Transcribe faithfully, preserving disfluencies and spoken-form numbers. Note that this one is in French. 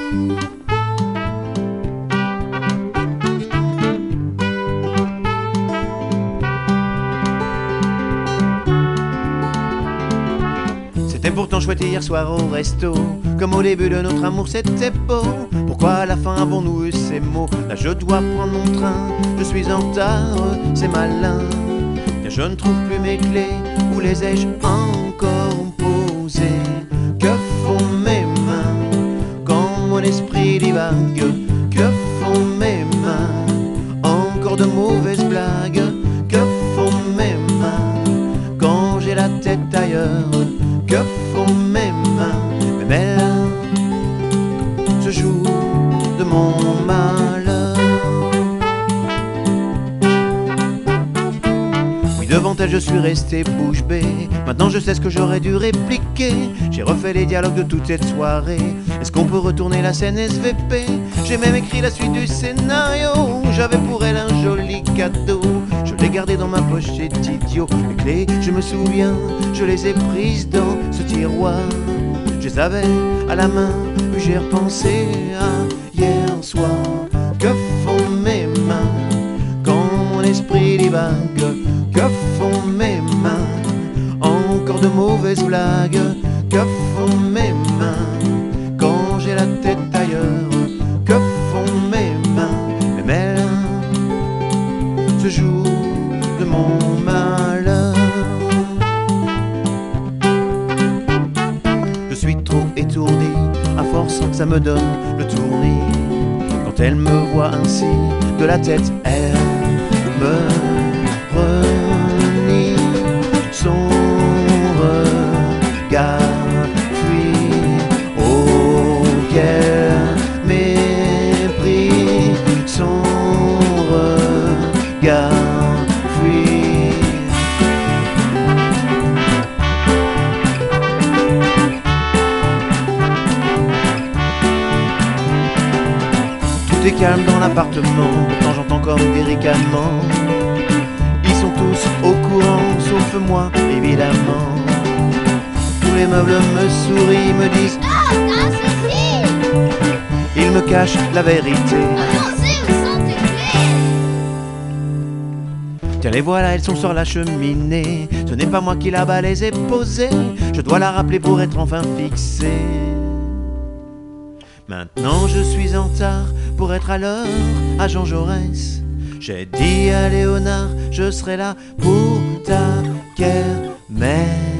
C'était pourtant chouette hier soir au resto, comme au début de notre amour c'était beau. Pourquoi à la fin avons-nous eu ces mots? Là je dois prendre mon train, je suis en retard, c'est malin. Car je ne trouve plus mes clés, où les ai-je encore posées? Que font mes mains quand mon esprit divague? Que font mes mains? Encore de mauvaises blagues. Que font mes mains quand j'ai la tête ailleurs? Que font mes mains? Mes mains ce jour de mon malheur. Oui, devant elle je suis resté bouche bée. Maintenant je sais ce que j'aurais dû répliquer. J'ai refait les dialogues de toute cette soirée. Est-ce qu'on peut retourner la scène S V P? J'ai même écrit la suite du scénario. J'avais pour elle un joli cadeau. Je l'ai gardé dans ma poche, c'est idiot. Les clés, je me souviens, je les ai prises dans ce tiroir. Je les avais à la main, puis j'ai repensé à hier soir. Que font mes mains quand mon esprit divague? Que font mes mains? Encore de mauvaises blagues. Que font mes mains quand j'ai la tête ailleurs? Que font mes mains? Mes mains ce jour de mon malheur. Je suis trop étourdi, à force ça me donne le tournis. Quand elle me voit ainsi, de la tête elle me renie. Son regard fuit, oh quel mépris. Son regard fuit. Tout est calme dans l'appartement, pourtant j'entends comme des ricanements. Ils sont tous au courant, sauf moi évidemment. Tous les meubles me sourient, me disent Ah, t'as un souci! ils me cachent la vérité. Avancez, où sont tes clés? Tiens les voilà, elles sont sur la cheminée. Ce n'est pas moi qui là-bas les ai posées. Je dois la rappeler pour être enfin fixé. Maintenant je suis en retard pour être à l'heure à Jean Jaurès. J'ai dit à Léonard, je serai là pour ta kermesse.